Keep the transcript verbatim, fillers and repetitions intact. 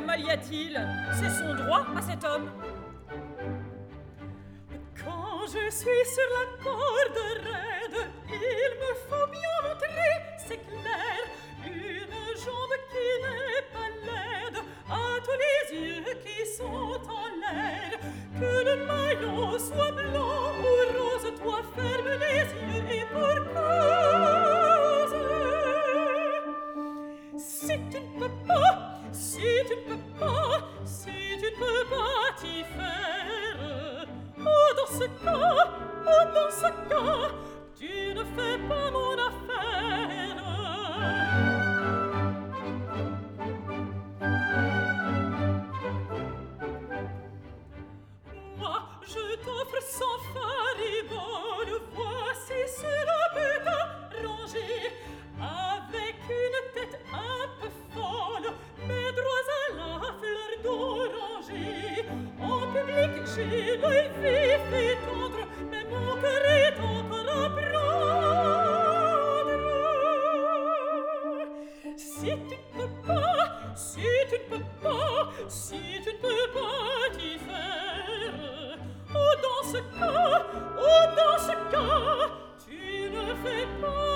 quel mal y a-t-il? C'est son droit à cet homme. Quand je suis sur la corde raide, il me faut bien montrer, c'est clair, une jambe qui n'est pas laide, à tous les yeux qui sont en l'air. Que le maillot soit blanc ou rose, toi ferme les yeux et pour cause. Si tu ne peux pas, si tu ne peux pas, si tu ne peux pas t'y faire, oh dans ce cas, oh dans ce cas, tu ne fais pas mon affaire. Moi, je t'offre sans faribole, voici cela peut t'arranger, avec une tête un peu folle, mes droits à la fleur d'oranger. En public, j'ai l'œil vif et tendre, mais mon cœur est encore à prendre. Si tu ne peux pas, si tu ne peux pas, si tu ne peux pas t'y faire, oh dans ce cas, oh dans ce cas, tu ne fais pas